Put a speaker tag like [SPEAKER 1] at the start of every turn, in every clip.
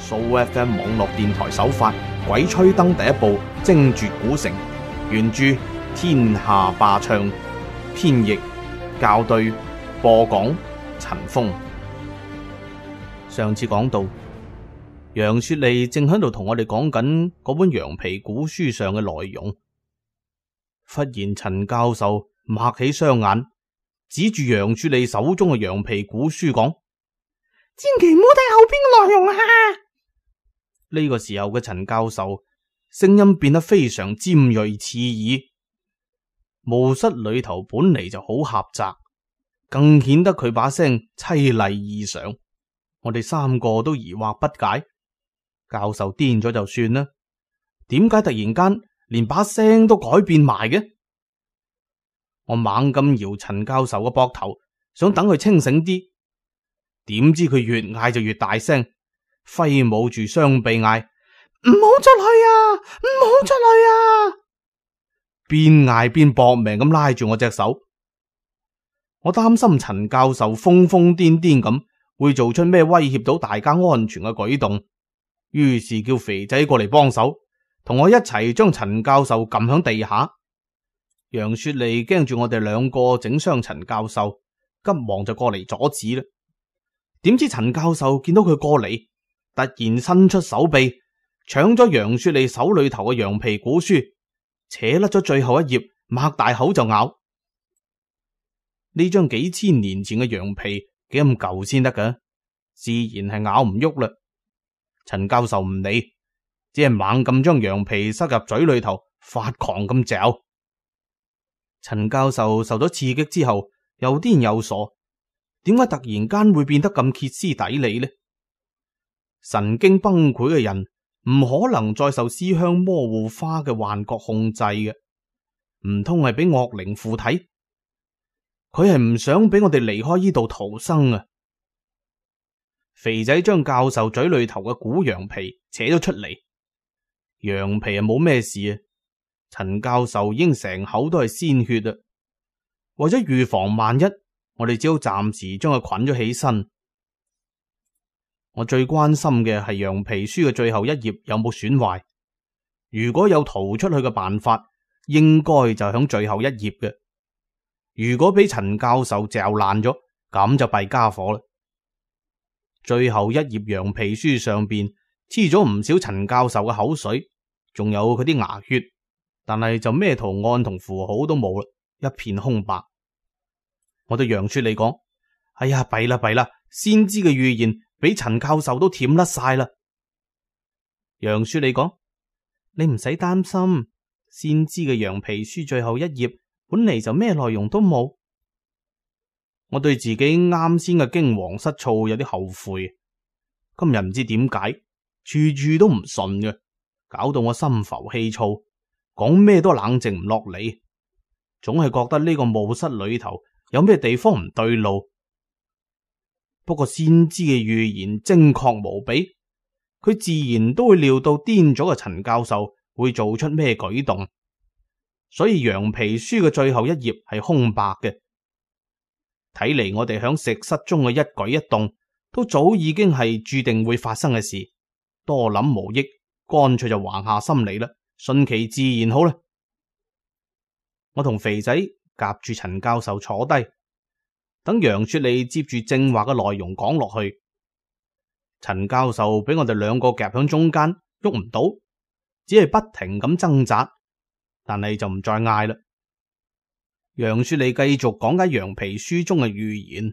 [SPEAKER 1] 蘇 FM 網絡電台首發《鬼吹燈》第一部《精絕古城》，原著天下霸唱，編譯校對，播講陳峰。上次講到，楊雪莉正喺度同我哋講緊嗰本羊皮古書上嘅內容，忽然陳教授擘起雙眼，指住楊雪莉手中嘅羊皮古書講：千祈唔好睇後邊嘅內容啊！呢個時候嘅陳教授聲音變得非常尖銳刺耳。墓室裏頭本嚟就好狹窄，更顯得佢把聲淒厲異常。我哋三個都疑惑不解。教授癲咗就算啦，點解突然間連把聲都改變埋嘅？我猛咁搖陳教授嘅膊頭，想等佢清醒啲。點知佢越嗌就越大聲，揮舞住雙臂嗌：唔好出去啊！唔好出去啊！邊嗌邊搏命咁拉住我隻手。我擔心陳教授瘋瘋癲癲咁會做出咩威脅到大家安全嘅舉動，於是叫肥仔過嚟幫手，同我一齊將陳教授撳響地下。楊雪莉驚住我哋兩個整傷陳教授，急忙就過嚟阻止啦。點知陳教授見到佢過嚟，突然伸出手臂，搶咗楊雪莉手裏頭嘅羊皮古書，扯甩咗最後一頁，擘大口就咬。呢張幾千年前嘅羊皮幾咁舊先得㗎，自然係咬唔喐啦。陳教授唔理，只係猛咁將羊皮塞入嘴裏頭，發狂咁嚼。陳教授受咗刺激之後，又癲又傻，點解突然間會變得咁歇斯底里呢？神經崩潰嘅人唔可能再受思鄉魔護花嘅幻覺控制嘅，唔通係俾惡靈附體？佢係唔想俾我哋離開呢度逃生啊！肥仔將教授嘴裏頭嘅古羊皮扯咗出嚟，羊皮係冇咩事啊。陳教授已經成口都係鮮血啦，為咗預防萬一，我哋只好暫時將佢捆咗起身。我最關心嘅係羊皮書嘅最後一頁有冇損壞，如果有逃出去嘅辦法，應該就響最後一頁嘅。如果俾陳教授嚼爛咗，咁就弊家伙啦。最後一頁羊皮書上邊黐咗唔少陳教授嘅口水，仲有佢啲牙血，但係就咩圖案同符號都冇啦，一片空白。我對楊雪莉講：哎呀，弊啦弊啦，先知嘅預言俾陳教授都舔甩晒啦。楊雪莉講：你唔使擔心，先知嘅羊皮書最後一頁本嚟就咩內容都冇。我對自己啱先嘅驚惶失措有啲後悔，今日唔知點解處處都唔順嘅，搞到我心浮氣躁，講咩都冷靜唔落嚟，總係覺得呢個墓室裏頭有咩地方唔對路。不過先知嘅預言精確無比，佢自然都會料到癲咗嘅陳教授會做出咩舉動，所以羊皮書嘅最後一頁係空白嘅。睇嚟我哋響石室中嘅一舉一動都早已經係注定會發生嘅事，多諗無益，乾脆就橫下心嚟啦，順其自然好啦。我同肥仔夾住陳教授坐低，等楊雪莉接住正話嘅內容講落去。陳教授俾我哋兩個夾響中間，喐唔到，只係不停咁掙扎，但係就唔再嗌啦。楊雪莉繼續講解羊皮書中嘅預言。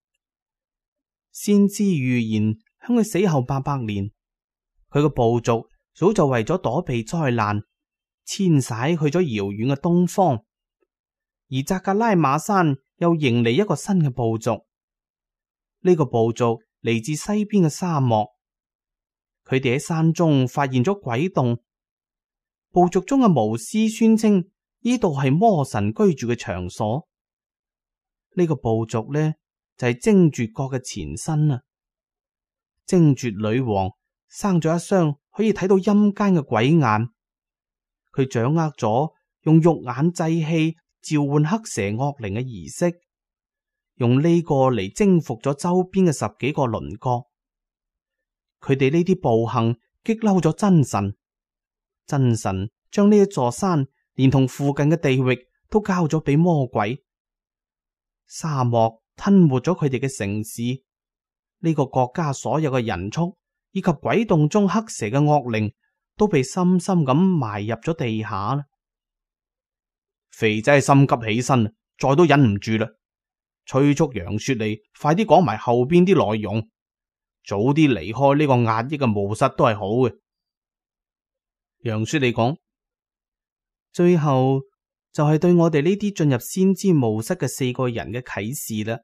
[SPEAKER 1] 先知預言響佢死後800年，佢個部族早就為咗躲避災難，遷徙去咗遙遠嘅東方，而扎格拉瑪山又迎嚟一個新嘅部族。呢個部族嚟自西邊嘅沙漠，佢哋喺山中發現咗鬼洞。部族中嘅巫師宣稱呢度係魔神居住嘅場所。呢個部族呢，就係精絕國嘅前身啊！精絕女王生咗一雙可以睇到陰間嘅鬼眼，佢掌握咗用肉眼祭器召喚黑蛇惡靈嘅儀式，用呢個嚟征服咗周邊嘅10幾個鄰國。 佢哋呢啲暴行激嬲咗真神，真神將呢一座山連同附近嘅地域都交咗俾魔鬼。沙漠吞沒咗佢哋嘅城市，呢個國家所有嘅人畜以及鬼洞中黑蛇嘅惡靈都被深深咁埋入咗地下啦。肥仔心急起身，再都忍唔住啦，催促楊雪莉快啲講埋後邊啲內容，早啲離開呢個壓抑嘅墓室都係好嘅。楊雪莉講，最後就係對我哋呢啲進入先知墓室嘅4個人嘅啟示啦。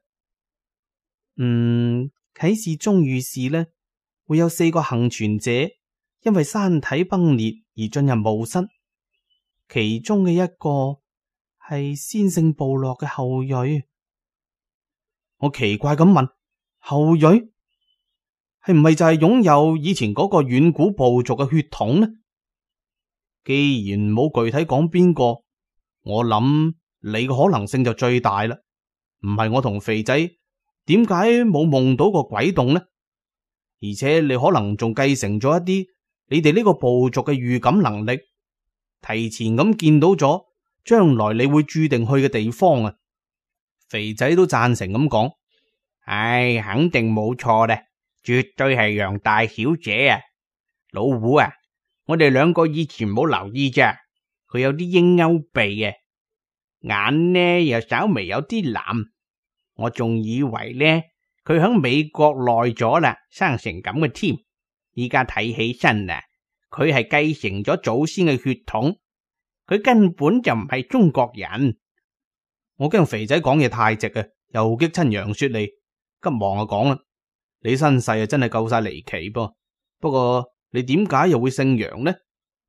[SPEAKER 1] 啟示中預示呢，會有4個幸存者因為山體崩裂而進入墓室，其中嘅一個係先聖部落嘅後裔。我奇怪咁問，後裔係唔係就係擁有以前嗰個遠古部族嘅血統呢？既然冇具體講邊個，我諗你嘅可能性就最大啦。唔係我同肥仔，點解冇夢到個鬼洞呢？而且你可能仲繼承咗一啲你哋呢個部族嘅預感能力，提前咁見到咗將來你會注定去嘅地方啊！肥仔都贊成咁講，肯定冇錯咧，絕對係楊大小姐啊！老胡啊，我哋2個以前冇留意咋，佢有啲鷹鈎鼻啊，眼呢又稍微有啲藍，我仲以為呢佢響美國耐咗啦，生成咁嘅添。依家睇起身啊，佢係繼承咗祖先嘅血統，佢根本就唔係中國人。我驚肥仔講嘢太直啊，又激親楊雪莉，急忙就講啦，你身世啊真係夠晒離奇噃。不過你點解又會姓楊呢？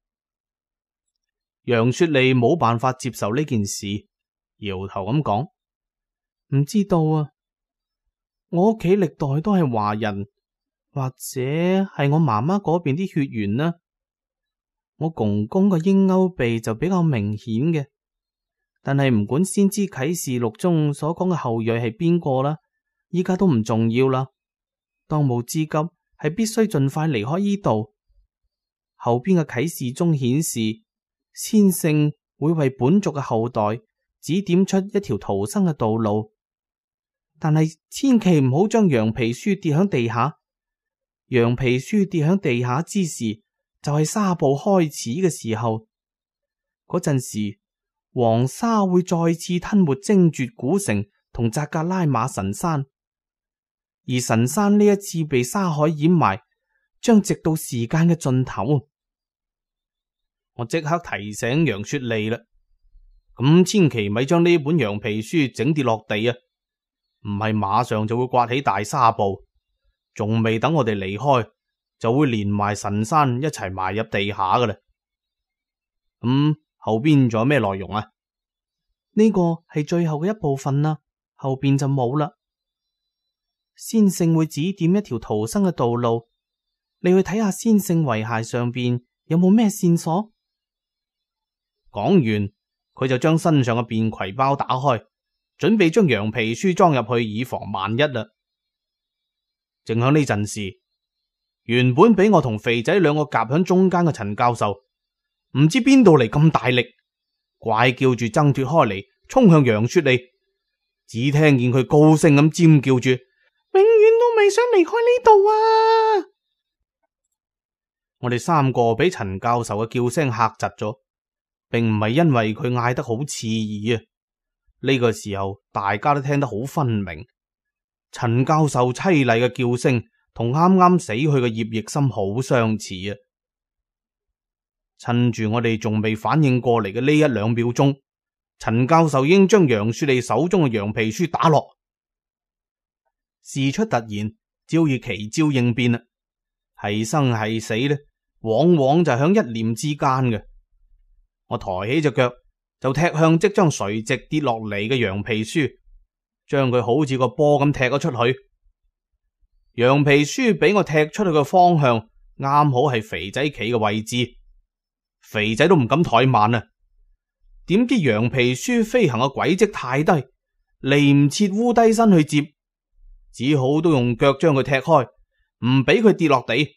[SPEAKER 1] 楊雪莉冇辦法接受呢件事，搖頭咁講，唔知道啊。我屋企歷代都係華人，或者係我媽媽嗰邊啲血緣啦。我公公個鷹鈎鼻就比較明顯嘅，但係唔管先知啟示錄中所講嘅後裔係邊個啦，依家都唔重要啦。當務之急係必須盡快離開呢度。後邊嘅啟示中顯示，先聖會為本族嘅後代指點出一條逃生嘅道路，但係千祈唔好將羊皮書跌響地下。羊皮書跌響地下之時，就係沙暴開始嘅時候。嗰陣時，黃沙會再次吞沒精絕古城同扎格拉瑪神山，而神山呢一次被沙海掩埋，將直到時間嘅盡頭。我即刻提醒楊雪莉啦，咁千祈咪將呢本羊皮書整跌落地啊！唔係馬上就會颳起大沙暴，仲未等我哋離開，就會連埋神山一齊埋入地下噶啦。後邊仲有咩內容啊？呢個係最後嘅一部分啦，後邊就冇啦。先聖會指點一條逃生嘅道路，你去睇下先聖遺骸上邊有冇咩線索。講完，佢就將身上嘅便攜包打開，準備將羊皮書裝入去，以防萬一啦。正響呢陣時，原本俾我同肥仔2個夾響中間嘅陳教授，唔知邊度嚟咁大力，怪叫住掙脫開嚟，衝向楊雪莉。只聽見佢高聲咁尖叫住，永遠都未想離開呢度啊！我哋3個俾陳教授嘅叫聲嚇窒咗，並唔係因為佢嗌得好刺耳啊。呢個時候大家都聽得好分明，陳教授淒厲嘅叫聲同啱啱死去嘅葉奕森好相似啊！趁住我哋仲未反應過嚟嘅呢1-2秒鐘，陳教授已經將楊雪莉手中嘅羊皮書打落。事出突然，只要奇招應變啦，係生係死呢，往往就響一念之間嘅。我抬起隻腳就踢向即將垂直跌落嚟嘅羊皮書，將佢好似個波咁踢咗出去。羊皮書俾我踢出去嘅方向啱好係肥仔企嘅位置，肥仔都唔敢怠慢啊！點知羊皮書飛行嘅軌跡太低，嚟唔切烏低身去接，只好都用腳將佢踢開， 唔俾佢跌落地。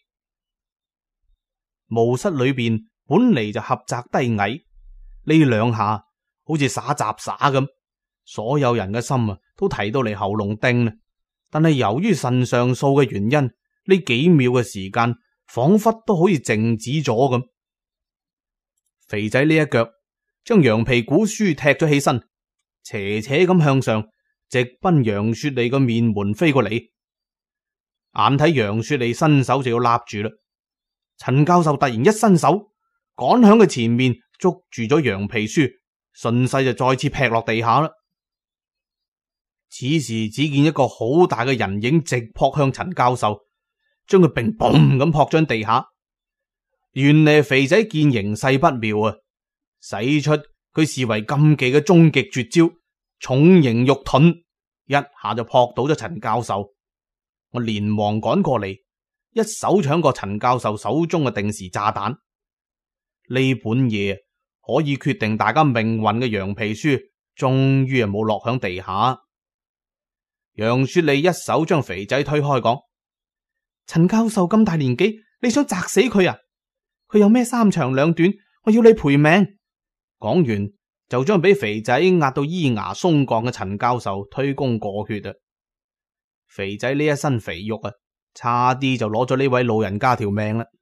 [SPEAKER 1] 墓室裏邊本嚟就狹窄低矮，呢兩下好似耍雜耍咁，所有人嘅心都提到嚟喉嚨叮啦。但係由於腎上素嘅原因，呢幾秒嘅時間仿佛都好似靜止咗咁。肥仔呢一腳將羊皮古書踢咗起身，斜斜咁向上，直奔楊雪莉個面門飛過嚟。眼睇楊雪莉伸手就要立住啦，陳教授突然一伸手，趕響佢前面捉住咗羊皮書，順勢就再次劈落地下啦。此時只見一個好大嘅人影直撲向陳教授，將佢乒乓咁撲將地下。原嚟肥仔見形勢不妙啊，使出佢視為禁忌嘅終極絕招重型肉盾，一下就撲倒咗陳教授。我連忙趕過嚟，一手搶過陳教授手中嘅定時炸彈。呢本嘢可以決定大家命運嘅羊皮書，終於冇落響地下。楊雪莉一手將肥仔推開，講：陳教授咁大年紀，你想砸死佢啊？佢有咩三長兩短，我要你賠命。講完就將俾肥仔壓到咿牙鬆槓嘅陳教授推弓過血啊！肥仔呢一身肥肉啊，差啲就攞咗呢位老人家條命啦。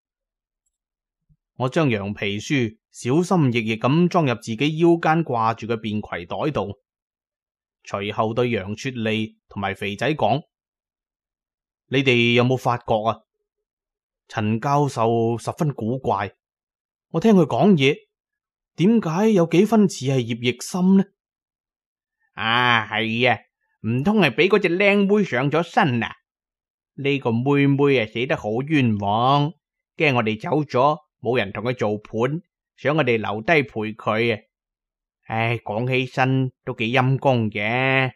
[SPEAKER 1] 我將羊皮書小心翼翼咁裝入自己腰間掛住嘅便攜袋度，隨後對楊雪莉同埋肥仔講：你哋有冇發覺啊？陳教授十分古怪，我聽佢講嘢，點解有幾分似係葉奕心呢？啊，係啊，唔通係俾嗰隻靚妹上咗身啊？呢個妹妹啊死得好冤枉，驚我哋走咗，冇人同佢做伴，想我哋留低陪佢啊！唉，講起身都幾陰公嘅。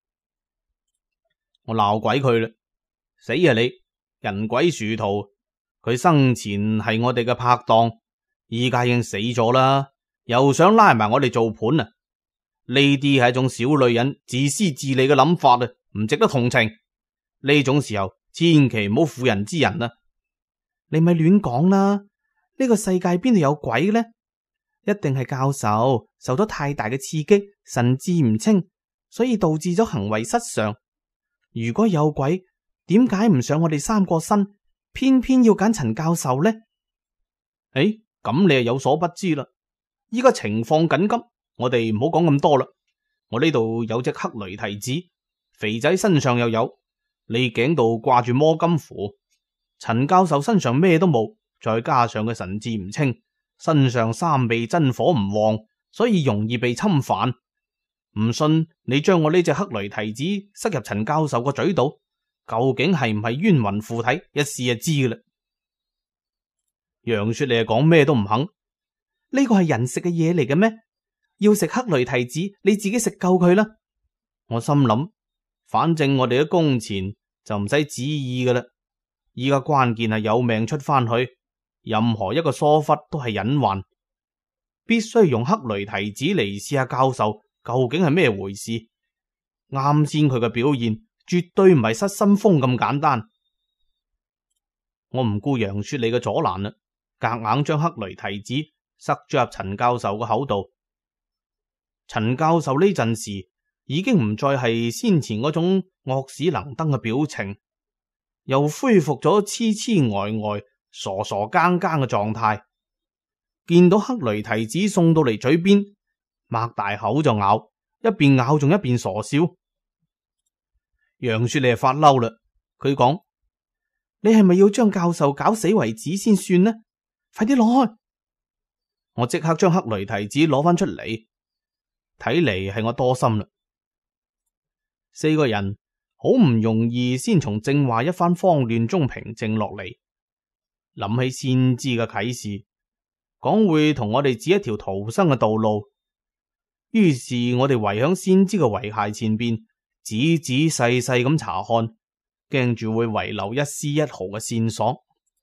[SPEAKER 1] 我鬧鬼佢啦，死啊你，人鬼殊途！佢生前係我哋嘅拍檔，依家已經死咗啦，又想拉埋我哋做伴啊！呢啲係一種小女人自私自利嘅諗法啊，唔值得同情。呢種時候千祈唔好婦人之仁啊！你咪亂講啦，呢個世界邊度有鬼呢？一定係教授受咗太大嘅刺激，神志唔清，所以導致咗行為失常。如果有鬼，點解唔上我哋三個身？偏偏要揀陳教授呢？誒，咁你係有所不知啦。依家情況緊急，我哋唔好講咁多啦。我呢度有隻黑雷提子，肥仔身上又有，你頸度掛住摸金符，陳教授身上咩都冇，再加上佢神志唔清，身上三味真火唔旺，所以容易被侵犯。唔信你將我呢隻黑雷提子塞入陳教授個嘴度，究竟係唔係冤魂附體，一試就知㗎啦。楊雪莉講咩都唔肯，呢個係人食嘅嘢嚟嘅咩？要食黑雷提子，你自己食夠佢啦。我心諗，反正我哋嘅工錢就唔使旨意㗎啦。依家關鍵係有命出翻去，任何一個疏忽都係隱患，必須用黑雷提子嚟試下教授究竟係咩回事。啱先佢嘅表現絕對唔係失心瘋咁簡單。我唔顧楊雪莉嘅阻攔啦，夾硬將黑雷提子塞咗入陳教授嘅口度。陳教授呢陣時已經唔再係先前嗰種惡死能登嘅表情，又恢復咗痴痴呆呆、傻傻更更嘅狀態。見到黑雷提子送到嚟嘴邊，擘大口就咬，一邊咬仲一邊傻笑。楊雪莉發嬲啦，佢講：你係咪要將教授搞死為止先算呢？快啲攞開！我即刻將黑雷提子攞翻出嚟，睇嚟係我多心啦。四個人好唔容易先從正話一番慌亂中平靜落嚟，諗起先知嘅啟示，講會同我哋指一條逃生嘅道路。於是我哋圍響先知嘅遺骸前邊，仔仔細細咁查看，驚住會遺留一絲一毫嘅線索。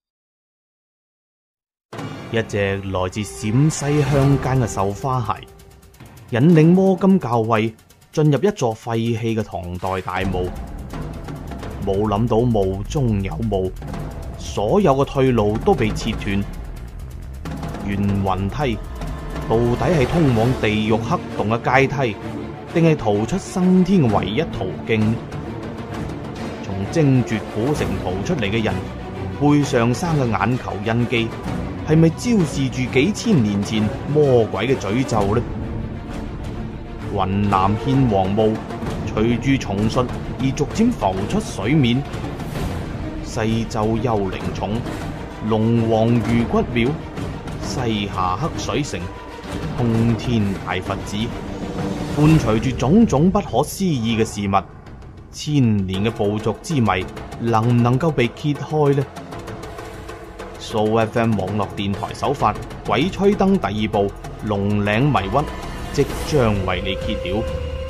[SPEAKER 1] 一隻來自陝西鄉間嘅繡花鞋，引領摸金校尉進入一座廢棄嘅唐代大墓。 冇諗到霧中有霧，所有嘅退路都被切斷。玄雲梯到底係通往地獄黑洞嘅階梯，定係逃出生天嘅唯一途徑？從精絕古城逃出嚟嘅人背上生嘅眼球印記，係咪昭示住幾千年前魔鬼嘅詛咒呢？雲南獻王墓隨住重述而逐漸浮出水面。西周幽靈塚、龍王魚骨廟、西夏黑水城、通天大佛寺，伴隨住種種不可思議嘅事物，千年嘅部族之謎能唔能夠被揭開呢？SooFM 網絡電台首發《鬼吹燈》第2部《龍嶺迷窟》即將為你揭曉。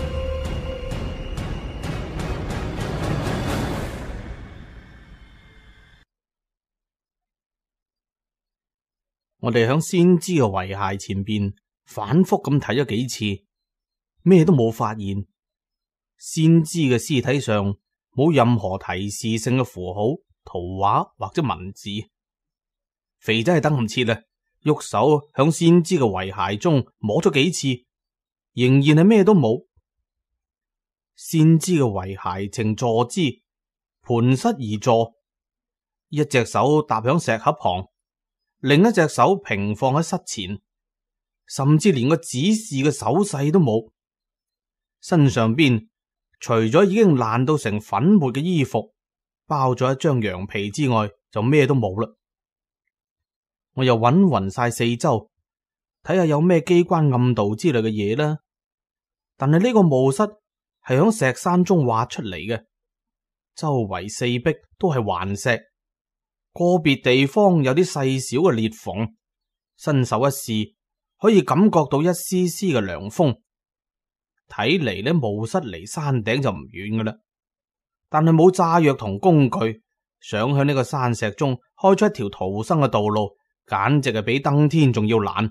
[SPEAKER 1] 我哋響先知嘅遺骸前邊反覆咁睇咗幾次，咩都冇發現。先知嘅屍體上冇任何提示性嘅符號、圖畫或者文字。肥仔係等唔切啦，喐手響先知嘅遺骸中摸咗幾次，仍然係咩都冇。先知嘅遺骸呈坐姿，盤膝而坐，一隻手搭響石盒旁，另一隻手平放喺膝前，甚至連個指示嘅手勢都冇。身上邊除咗已經爛到成粉末嘅衣服，包咗一張羊皮之外，就咩都冇啦。我又揾勻晒四周，睇下有咩機關暗道之類嘅嘢啦。但係呢個墓室係響石山中挖出嚟嘅，周圍四壁都係頑石，個別地方有啲細小嘅裂縫，伸手一試可以感覺到一絲絲嘅涼風。睇嚟呢，墓室離山頂就唔遠噶啦，但係冇炸藥同工具，想向呢個山石中開出一條逃生嘅道路，簡直係比登天仲要難。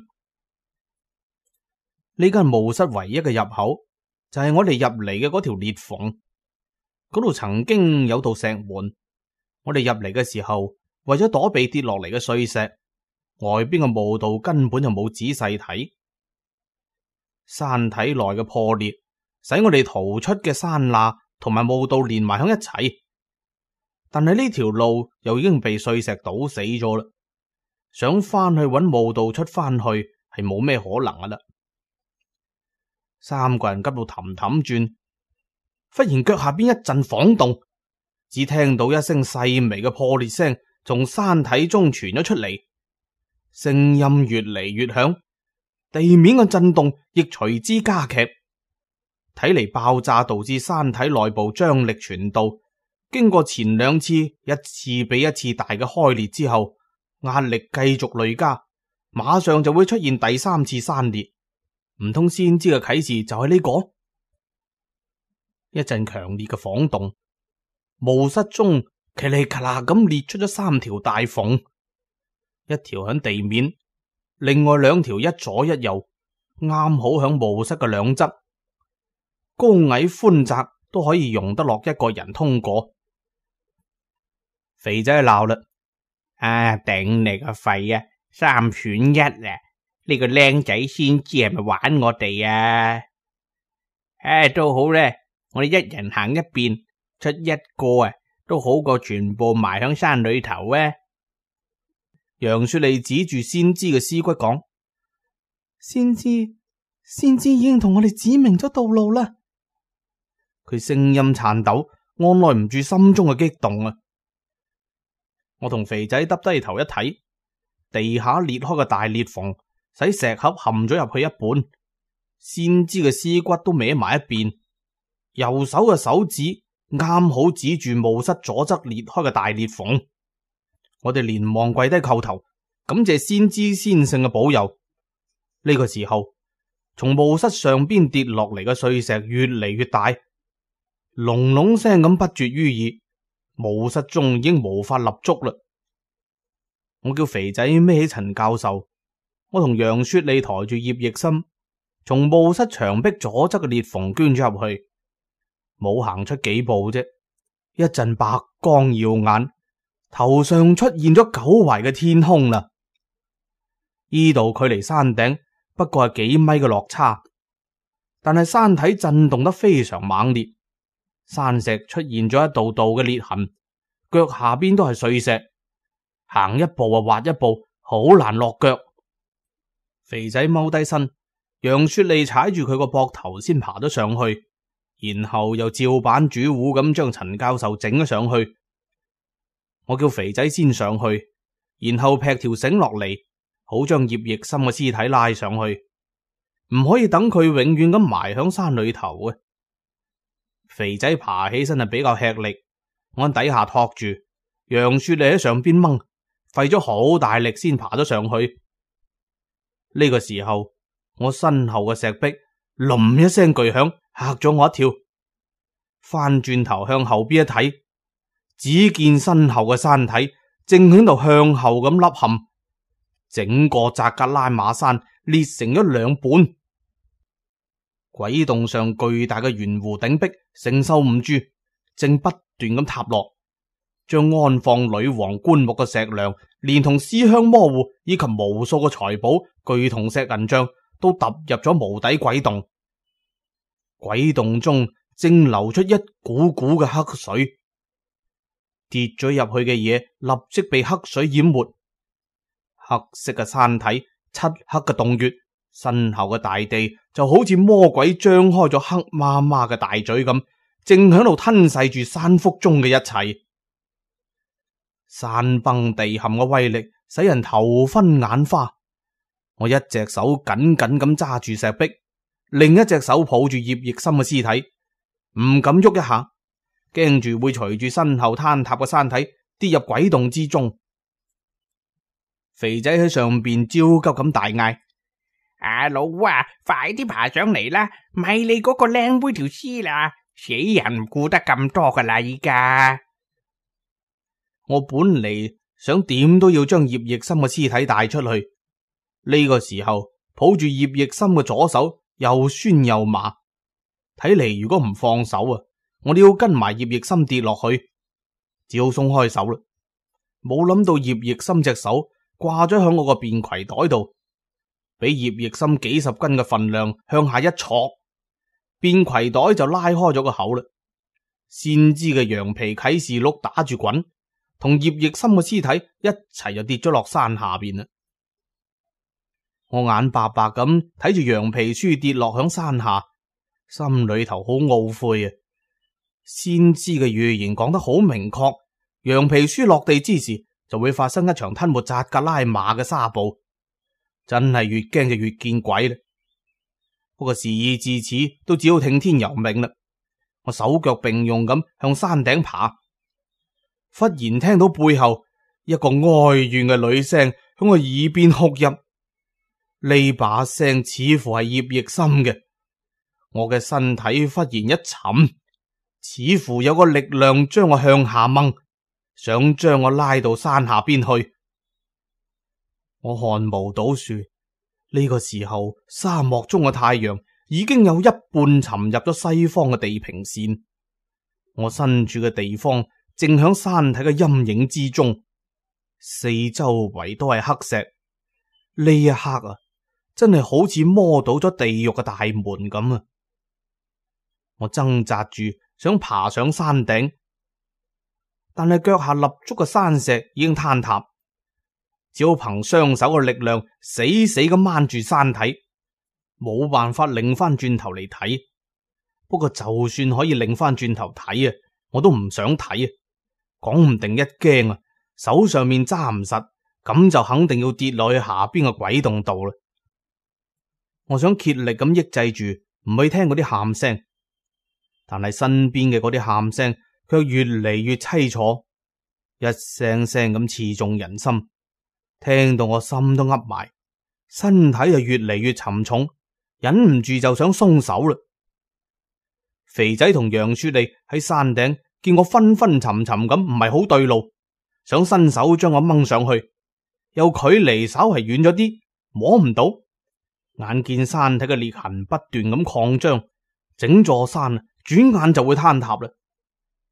[SPEAKER 1] 呢間墓室唯一嘅入口就係我哋入嚟嘅嗰條裂縫，嗰度曾經有道石門。我哋入嚟嘅時候，為咗躲避跌落嚟嘅碎石，外邊嘅墓道根本就冇仔細睇。山體內嘅破裂使我哋逃出嘅山罅同埋墓道連埋響一齊，但係呢條路又已經被碎石堵死咗啦。想翻去揾墓道出翻去係冇咩可能噶啦。三個人急到氹氹轉，忽然腳下邊一陣晃動，只聽到一聲細微嘅破裂聲從山體中傳咗出嚟，聲音越嚟越響，地面嘅震動亦隨之加劇。睇嚟爆炸導致山體內部張力傳導，經過前兩次一次比一次大嘅開裂之後，壓力繼續累加，馬上就會出現第三次山裂。唔通先知嘅啟示就係呢個？一陣強烈嘅晃動，墓室中噼里咔啦咁裂出咗3條大縫，一條響地面，另外2條一左一右，啱好響墓室嘅兩側，高矮寬窄都可以容得落一個人通過。肥仔鬧啦，頂你個肺啊！3選1啊！呢個靚仔先知係咪玩我哋啊？都好咧，我哋一人行一邊，出一個啊，都好過全部埋響山裏頭啊！楊雪莉指住先知嘅屍骨講：先知已經同我哋指明咗道路啦。佢聲音顫抖，按捺唔住心中嘅激動啊！我同肥仔耷低頭一睇，地下裂開嘅大裂縫使石盒陷咗入去一半，先知嘅屍骨都歪埋一邊，右手嘅手指啱好指住墓室左側裂開嘅大裂縫。我哋連忙跪低叩頭，感謝先知先聖嘅保佑。呢個時候，從墓室上邊跌落嚟嘅碎石越嚟越大，隆隆聲咁不絕於耳，墓室中已經無法立足啦。我叫肥仔孭起陳教授，我同楊雪莉抬住葉奕森，從墓室牆壁左側嘅裂縫捐咗入去，冇行出幾步啫， 一陣白光耀眼，頭上出現咗久違嘅天空啦。呢度距離山頂不過係幾米嘅落差，但係山體震動得非常猛烈，山石出現咗一道道嘅裂痕，腳下邊都係碎石，行一步啊滑一步，好難落腳。肥仔踎低身，楊雪莉踩住佢個膊頭先爬咗上去，然後又照板煮碗咁將陳教授整咗上去。我叫肥仔先上去，然後劈條繩落嚟，好將葉奕森嘅屍體拉上去，唔可以等佢永遠咁埋響山裏頭嘅。肥仔爬起身係比較吃力，我喺底下托住，楊雪莉喺上邊掹，費咗好大力先爬咗上去。呢個時候，我身後嘅石壁隆一聲巨響，嚇咗我一跳。翻轉頭向後邊一睇，只見身後嘅山體正喺度向後咁凹陷，整個扎格拉瑪山裂成咗兩半。鬼洞上巨大嘅圓弧頂壁承受唔住，正不斷咁塌落，將安放女王棺木嘅石梁，連同屍香魔芋以及無數嘅財寶、巨銅石銀像，都揼入咗無底鬼洞。鬼洞中正流出一股股嘅黑水，跌咗入去嘅嘢立即被黑水淹沒。黑色嘅山體，漆黑嘅洞穴，身後嘅大地就好似魔鬼張開咗黑麻麻嘅大嘴咁，正響度吞噬住山腹中嘅一切。山崩地陷嘅威力使人頭昏眼花。我一隻手緊緊咁揸住石壁，另一隻手抱住葉奕森嘅屍體，唔敢喐一下，驚住會隨住身後坍塌嘅山體跌入鬼洞之中。肥仔喺上邊焦急咁大嗌：阿老啊，快啲爬上嚟啦，咪你嗰個靚妹條屍啦，死人唔顧得咁多噶啦！依家我本嚟想點都要將葉奕森嘅屍體帶出去，呢個時候抱住葉奕森嘅左手又酸又麻，睇嚟如果唔放手啊，我哋要跟埋葉奕森跌落去，只好鬆開手啦。冇諗到葉奕森隻手掛咗響我個便攜袋度，俾葉奕森幾十斤嘅份量向下一挫，便攜袋就拉開咗個口啦。先知嘅羊皮啟示錄打住滾，同葉奕森嘅屍體一齊就跌咗落山下邊啦。我眼白白咁睇住羊皮書跌落響山下，心裏頭好懊悔啊！先知嘅預言講得好明確，羊皮書落地之時就會發生一場吞沒扎格拉瑪嘅沙暴，真係越驚就越見鬼啦！不過事已至此，都只好聽天由命啦。我手腳並用咁向山頂爬，忽然聽到背後一個哀怨嘅女聲響我耳邊哭泣。呢把聲似乎係葉奕森嘅，我嘅身體忽然一沉，似乎有個力量將我向下掹，想將我拉到山下邊去。我汗毛倒豎，呢個時候沙漠中嘅太陽已經有一半沉入咗西方嘅地平線，我身處嘅地方正響山體嘅陰影之中，四周圍都係黑石。呢一刻啊，真係好似摸到咗地獄嘅大門咁啊！我掙扎住想爬上山頂，但係腳下立足嘅山石已經坍塌，只好憑雙手嘅力量死死咁掹住山體，冇辦法擰翻轉頭嚟睇。不過就算可以擰翻轉頭睇啊，我都唔想睇啊！講唔定一驚啊，手上面揸唔實，咁就肯定要跌落去下邊嘅鬼洞度啦。我想竭力咁抑制住唔去聽嗰啲喊聲，但係身邊嘅嗰啲喊聲卻越嚟越淒楚，一聲聲咁刺中人心，聽到我心都噏埋，身體就越嚟越沉重，忍唔住就想鬆手啦。肥仔同楊雪莉喺山頂見我昏昏沉沉咁，唔係好對路，想伸手將我掹上去，又距離稍為遠咗啲，摸唔到。眼見山體嘅裂痕不斷咁擴張，整座山轉眼就會坍塌啦。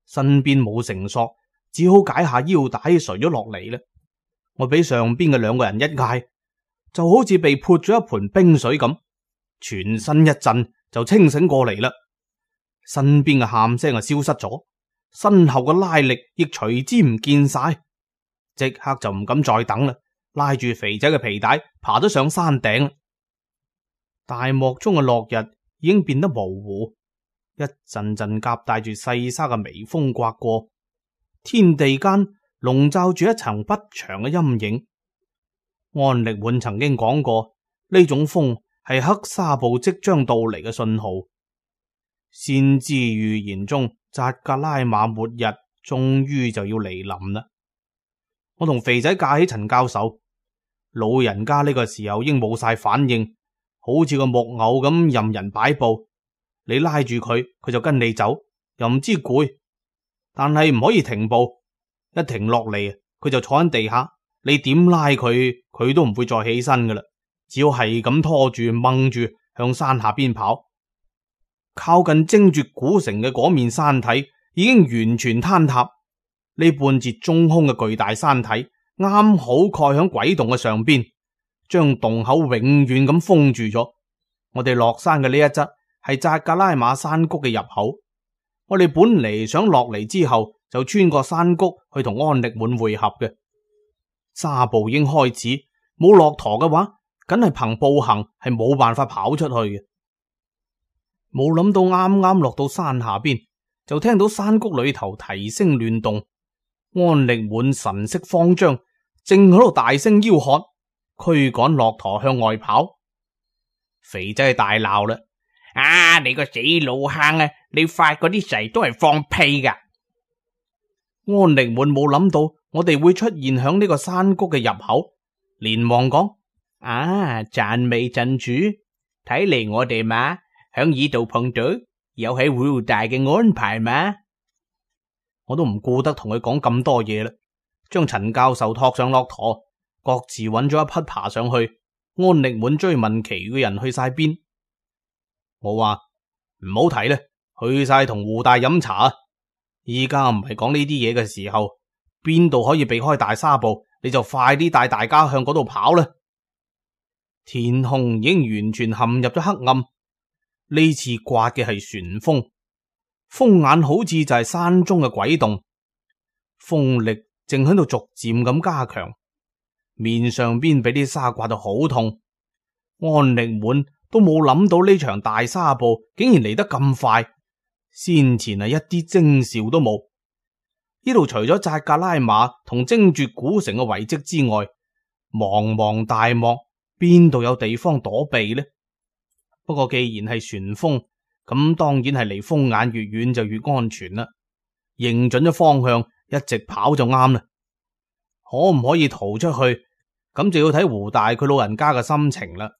[SPEAKER 1] 身邊冇繩索，只好解下腰帶垂咗落嚟啦。我俾上邊嘅兩個人一嗌，就好似被潑咗一盆冰水咁，全身一震就清醒過嚟啦。身邊嘅喊聲就消失咗，身後嘅拉力亦隨之唔見晒，即刻就唔敢再等啦，拉住肥仔嘅皮帶爬咗上山頂。大漠中嘅落日已經變得模糊，一陣陣夾帶住細沙嘅微風刮過，天地間籠罩住一層不祥嘅陰影。安力滿曾經講過，呢種風係黑沙暴即將到嚟嘅信號。先知預言中，扎格拉瑪末日終於就要嚟臨啦。我同肥仔架起陳教授，老人家呢個時候已經冇晒反應，好似個木偶咁任人擺布。你拉住佢，佢就跟你走，又唔知攰，但係唔可以停步，一停落嚟佢就坐喺地下，你點拉佢，佢都唔會再起身噶啦，只要係咁拖住掹住向山下邊跑。靠近精絕古城嘅嗰面山體已經完全坍塌，呢半截中空嘅巨大山體啱好蓋響鬼洞嘅上邊，將洞口永遠咁封住咗。我哋落山嘅呢一側係扎格拉瑪山谷嘅入口，我哋本嚟想落嚟之後就穿過山谷去同安力滿會合嘅。沙暴已經開始，冇駱駝嘅話，梗係憑步行係冇辦法跑出去嘅。冇諗到啱啱落到山下邊，就聽到山谷裏頭啼聲亂動，安力滿神色慌張，正喺度大聲吆喝，驅趕駱駝向外跑。肥仔大鬧啦！啊，你個死老坑啊！你發嗰啲誓都係放屁噶！安力滿冇諗到我哋會出現響呢個山谷嘅入口，連忙講：啊，讚美鎮主，睇嚟我哋嘛響呢度碰到，又係好大嘅安排嘛！我都唔顧得同佢講咁多嘢啦，將陳教授托上駱駝，各自揾咗一匹爬上去。安力滿追問其餘嘅人去晒邊，我話唔好提啦，去晒同胡大飲茶啊！依家唔係講呢啲嘢嘅時候，邊度可以避開大沙暴，你就快啲帶大家向嗰度跑啦！天空已經完全陷入咗黑暗，呢次颳嘅係旋風，風眼好似就係山中嘅鬼洞，風力正喺度逐漸咁加強，面上邊俾啲沙颳到好痛。安力滿都冇諗到呢場大沙暴竟然嚟得咁快，先前係一啲徵兆都冇。呢度除咗扎格拉瑪同精絕古城嘅遺跡之外，茫茫大漠，邊度有地方躲避呢？不過既然係旋風，咁當然係離風眼越遠就越安全啦。認準咗方向，一直跑就啱啦。可唔可以逃出去，咁就要睇胡大佢老人家嘅心情啦。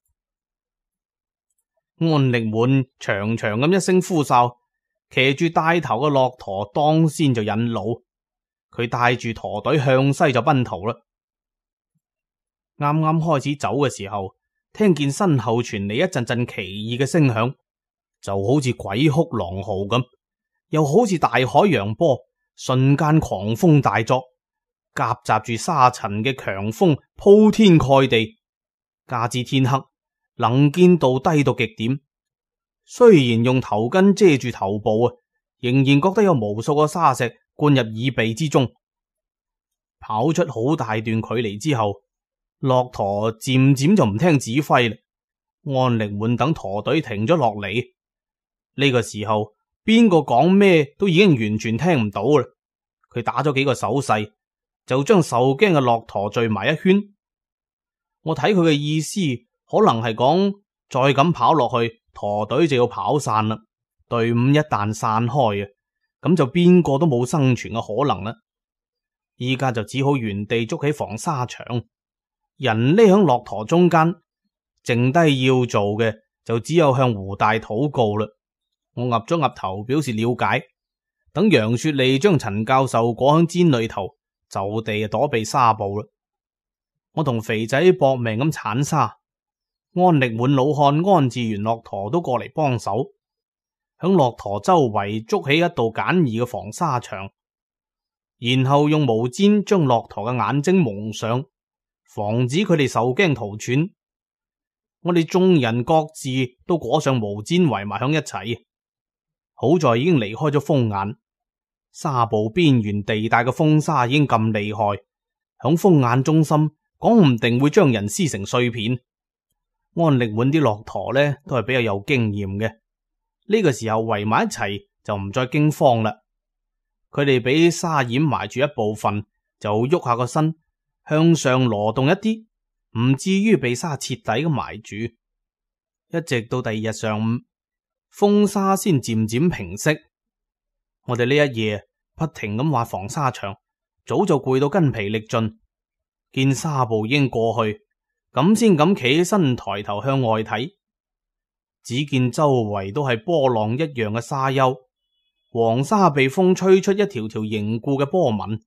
[SPEAKER 1] 安力滿長長咁一聲呼哨，騎住帶頭嘅駱駝當先就引路，佢帶住駝隊向西就奔逃啦。啱啱開始走嘅時候，聽見身後傳嚟一陣陣奇異嘅聲響，就好似鬼哭狼嚎咁，又好似大海揚波，瞬間狂風大作，夾雜住沙塵嘅強風鋪天蓋地，加之天黑，能見度低到極點。雖然用頭巾遮住頭部啊，仍然覺得有無數個沙石灌入耳鼻之中。跑出好大段距離之後，駱駝漸漸就唔聽指揮啦。安力滿等駝隊停咗落嚟，呢個時候邊個講咩都已經完全聽唔到啦。佢打咗幾個手勢，就將受驚嘅駱駝聚埋一圈。我睇佢嘅意思，可能係講再咁跑落去，駝隊就要跑散啦。隊伍一旦散開啊，咁就邊個都冇生存嘅可能啦。依家就只好原地築起防沙牆，人匿響駱駝中間，剩低要做嘅就只有向胡大禱告啦。我岌咗岌頭表示了解，等楊雪莉將陳教授裹響氈裏頭，就地躲避沙暴啦。我同肥仔搏命咁鏟沙，安力滿老漢安置完駱駝都過嚟幫手。 響駱駝周圍築起一道簡易嘅防沙牆，然後用毛氈將駱駝嘅眼睛蒙上，防止佢哋受驚逃竄。我哋眾人各自都裹上毛氈圍埋響一齊。好在已經離開咗風眼，沙暴邊緣地帶嘅風沙已經咁厲害，響風眼中心講唔定會將人撕成碎片。安力滿啲駱駝呢都係比較有經驗嘅，呢個時候圍埋一齊就唔再驚慌啦。佢哋俾沙掩埋住一部分，就喐下個身向上挪動一啲，唔至於被沙徹底咁埋住。一直到第二日上午，風沙先漸漸平息。我哋呢一夜不停咁挖防沙牆，早就攰到筋疲力盡。見沙暴已經過去，咁先敢企起身抬頭向外睇，只見周圍都係波浪一樣嘅沙丘，黃沙被風吹出一條條凝固嘅波紋。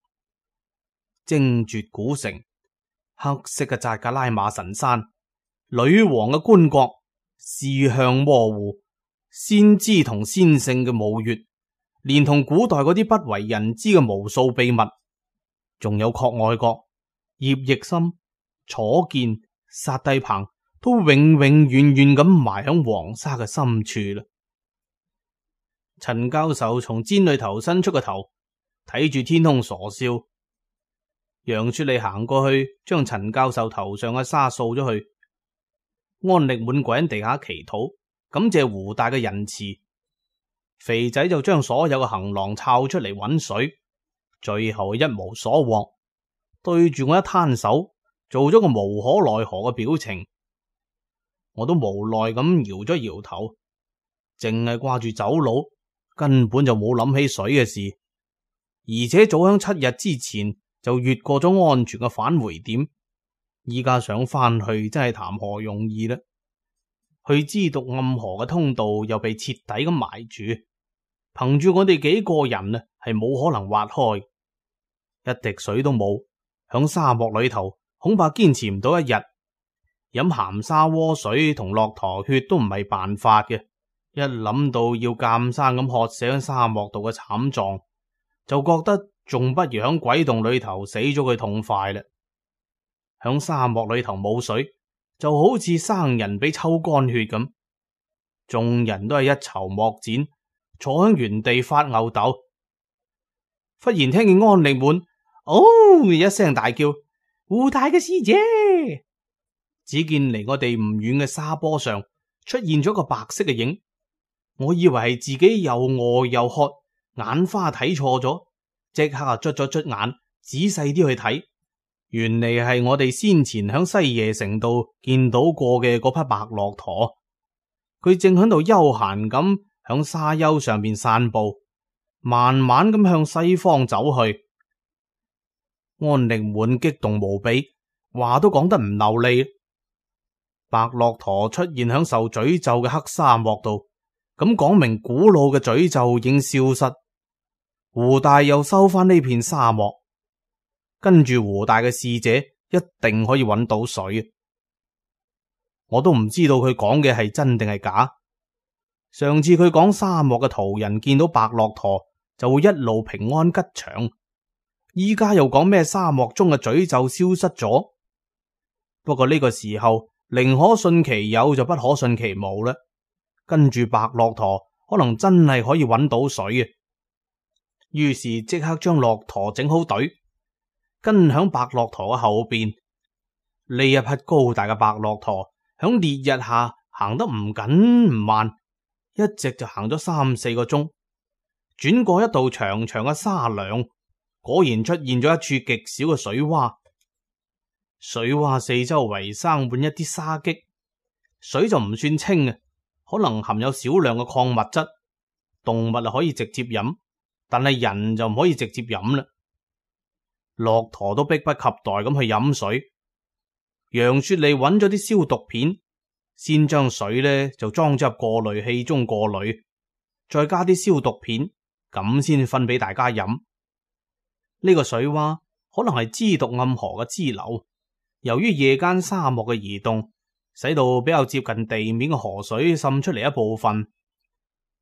[SPEAKER 1] 精絕古城，黑色嘅扎格拉瑪神山，女王嘅棺椁，視向模糊，先知同先聖嘅墓穴，連同古代嗰啲不為人知嘅無數秘密，仲有郭愛國、葉奕森、楚健、薩帝鵬，都永永遠遠咁埋響黃沙嘅深處啦。陳教授從氈裏頭伸出個頭，睇住天空傻笑。楊雪莉行過去，將陳教授頭上嘅沙掃咗去。安力滿跪喺地下祈禱，感謝胡大嘅仁慈。肥仔就將所有嘅行囊抄出嚟揾水，最後一無所獲，對住我一攤手，做咗個無可奈何嘅表情。我都無奈咁搖咗搖頭，淨係掛住走佬，根本就冇諗起水嘅事。而且早響7日之前就越過咗安全嘅返回點，依家想翻去真係談何容易啦！去知毒暗河嘅通道又被徹底咁埋住，憑住我哋幾個人啊，係冇可能挖開，一滴水都冇，響沙漠裏頭恐怕堅持唔到一日。飲鹹沙鍋水同駱駝血都唔係辦法嘅，一諗到要監生咁渴死喺沙漠度嘅慘狀，就覺得仲不如響鬼洞裏頭死咗佢痛快啦。響沙漠裏頭冇水，就好似生人俾抽乾血咁，眾人都係一籌莫展，坐喺原地發吽哣。忽然聽見安力滿哦一聲大叫：胡大嘅使者！只見離我哋唔遠嘅沙坡上出現咗個白色嘅影，我以為係自己又餓又渴，眼花睇錯咗，即刻捽咗捽眼，仔細啲去睇，原嚟係我哋先前響西夜城度見到過嘅嗰匹白駱駝，佢正喺度悠閒咁響沙丘上邊散步，慢慢咁向西方走去。安力滿激動無比，話都講得唔流利。白駱駝出現響受詛咒嘅黑沙漠度，咁講明古老嘅詛咒已經消失。胡大又收翻呢片沙漠，跟住胡大嘅使者一定可以揾到水。我都唔知道佢講嘅係真定係假。上次佢講沙漠嘅途人見到白駱駝就會一路平安吉祥，依家又講咩沙漠中嘅詛咒消失咗。不過呢個時候寧可信其有就不可信其無啦。跟住白駱駝可能真係可以揾到水啊！於是即刻將駱駝整好隊，跟響白駱駝嘅後邊。呢一匹高大嘅白駱駝響烈日下行得唔緊唔慢，一直就行咗3-4個鐘，轉過一道長長嘅沙梁，果然出現咗一處極小嘅水洼。水洼四周圍生滿一啲沙棘，水就唔算清啊，可能含有少量嘅礦物質，動物可以直接飲，但係人就唔可以直接飲啦。駱駝都迫不及待咁去飲水。楊雪莉揾咗啲消毒片，先將水呢就裝咗入過濾器中過濾，再加啲消毒片，咁先分俾大家飲。呢個水洼可能係支毒暗河嘅支流，由於夜間沙漠嘅移動，使到比較接近地面嘅河水滲出嚟一部分。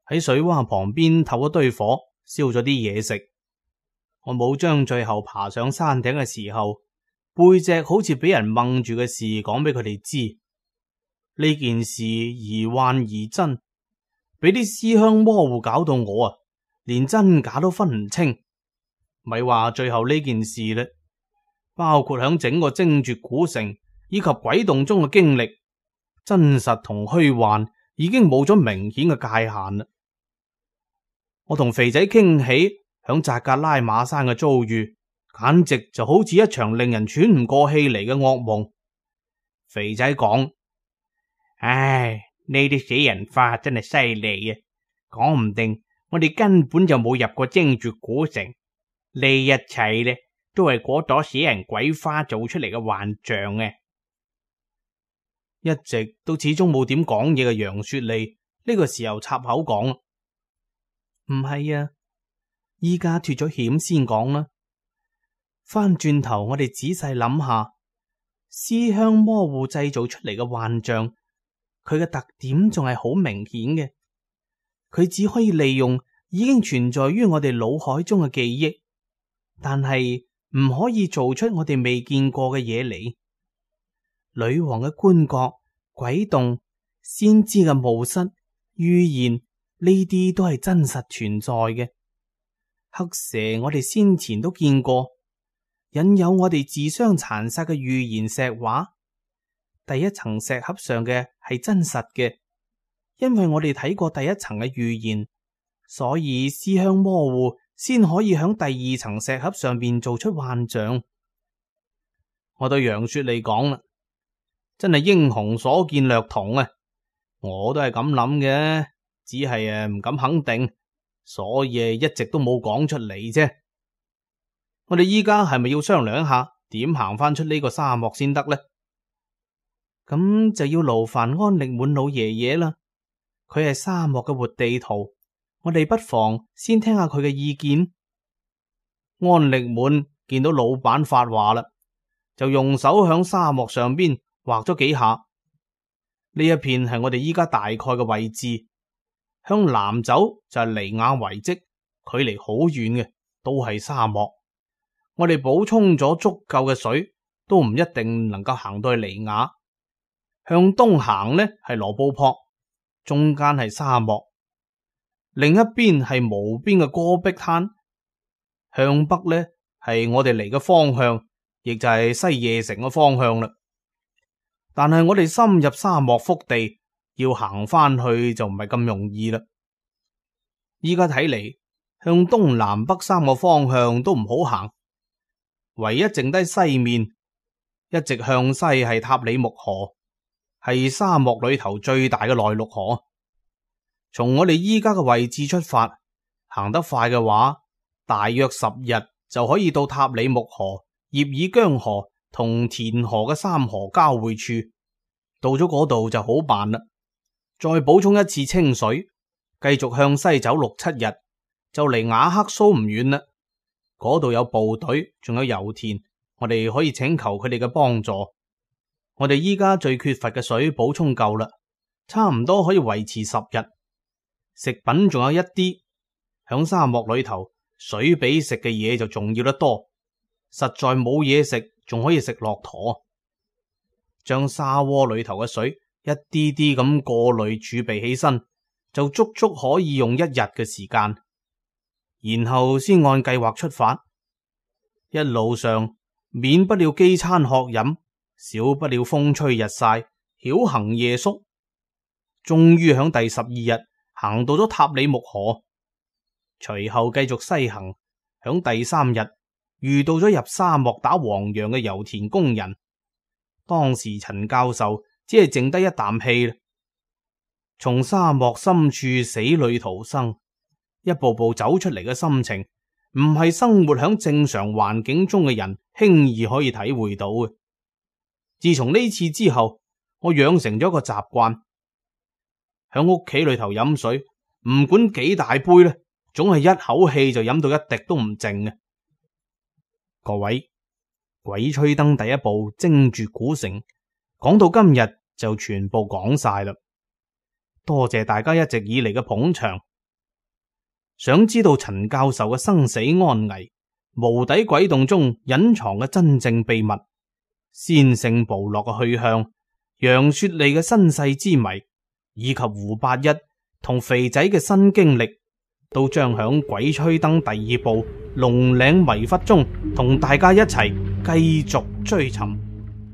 [SPEAKER 2] 喺水洼旁邊透咗堆火，燒咗啲嘢食。我冇將最後爬上山頂嘅時候，背脊好似俾人掹住嘅事講俾佢哋知。呢件事疑幻疑真，俾啲思鄉模糊搞到我啊，連真假都分唔清。咪話最後呢件事咧，包括響整個精絕古城以及鬼洞中嘅經歷，真實同虛幻已經冇咗明顯嘅界限啦。我同肥仔傾起響扎格拉瑪山嘅遭遇，簡直就好似一場令人喘唔過氣嚟嘅噩夢。肥仔講：唉，呢啲死人化真係犀利啊！講唔定我哋根本就冇入過精絕古城，呢一切呢都係嗰朵死人鬼花做出嚟嘅幻象啊！一直都始終冇點講嘢嘅楊雪莉呢個時候插口講：唔係啊，依家脫咗險先講啦。翻轉頭我哋仔細諗下，思鄉模糊製造出嚟嘅幻象，佢嘅特點仲係好明顯嘅。佢只可以利用已經存在於我哋腦海中嘅記憶，但係唔可以做出我哋未見過嘅嘢嚟。女王嘅棺椁、鬼洞、先知嘅墓室、預言，呢啲都係真實存在嘅。黑蛇我哋先前都見過，引誘我哋自相殘殺嘅預言石畫，第一層石盒上嘅係真實嘅，因為我哋睇過第一層嘅預言，所以思鄉模糊先可以響第二層石盒上邊做出幻象。我對楊雪莉講啦，真係英雄所見略同啊！我都係咁諗嘅，只係唔敢肯定，所以一直都冇講出嚟啫。我哋依家係咪要商量一下點行翻出呢個沙漠先得呢？咁就要勞煩安力滿老爺爺啦，佢係沙漠嘅活地圖，我哋不妨先聽下佢嘅意見。安力滿見到老闆發話啦，就用手響沙漠上邊畫咗幾下。呢一片係我哋依家大概嘅位置，向南走就係尼亞遺跡，距離好遠嘅，都係沙漠。我哋補充咗足夠嘅水，都唔一定能夠行到去尼亞。向東行呢係羅布泊，中間係沙漠，另一邊係無邊嘅戈壁灘。向北呢係我哋嚟嘅方向，亦就係西夜城嘅方向啦。但係我哋深入沙漠腹地，要行翻去就唔係咁容易啦。依家睇嚟，向東南北三個方向都唔好行，唯一剩低西面，一直向西係塔里木河，係沙漠裏頭最大嘅內陸河。從我哋依家嘅位置出發，行得快嘅話，大約10日就可以到塔里木河、葉爾姜河同田河嘅三河交匯處。到咗嗰度就好辦啦，再補充一次清水，繼續向西走6-7日，就離雅克蘇唔遠啦。嗰度有部隊，仲有油田，我哋可以請求佢哋嘅幫助。我哋依家最缺乏嘅水補充夠啦，差唔多可以維持10日。食品仲有一啲，響沙漠裏頭，水比食嘅嘢就重要得多。實在冇嘢食，仲可以食駱駝。將沙窩裏頭嘅水一啲啲咁過濾儲備起身，就足足可以用1日嘅時間，然後先按計劃出發。一路上免不了饑餐渴飲，少不了風吹日曬，曉行夜宿。終於響第12日行到咗塔里木河，隨後繼續西行，響第3日遇到咗入沙漠打黃羊嘅油田工人。當時陳教授只係剩低一啖氣啦，從沙漠深處死裏逃生，一步步走出嚟嘅心情，唔係生活響正常環境中嘅人輕易可以體會到嘅。自從呢次之後，我養成咗一個習慣，響屋企裏頭飲水，唔管幾大杯咧，總係一口氣就飲到一滴都唔剩嘅。各位，鬼吹燈第一部精絕古城講到今日就全部講晒啦，多謝大家一直以嚟嘅捧場。 想知道陳教授嘅生死安危、無底鬼洞中隱藏嘅真正秘密、先勝部落嘅去向、楊雪莉嘅身世之謎，以及胡八一同肥仔嘅新經歷，都將響《鬼吹燈》第2部《龍嶺迷窟》中同大家一齊繼續追尋。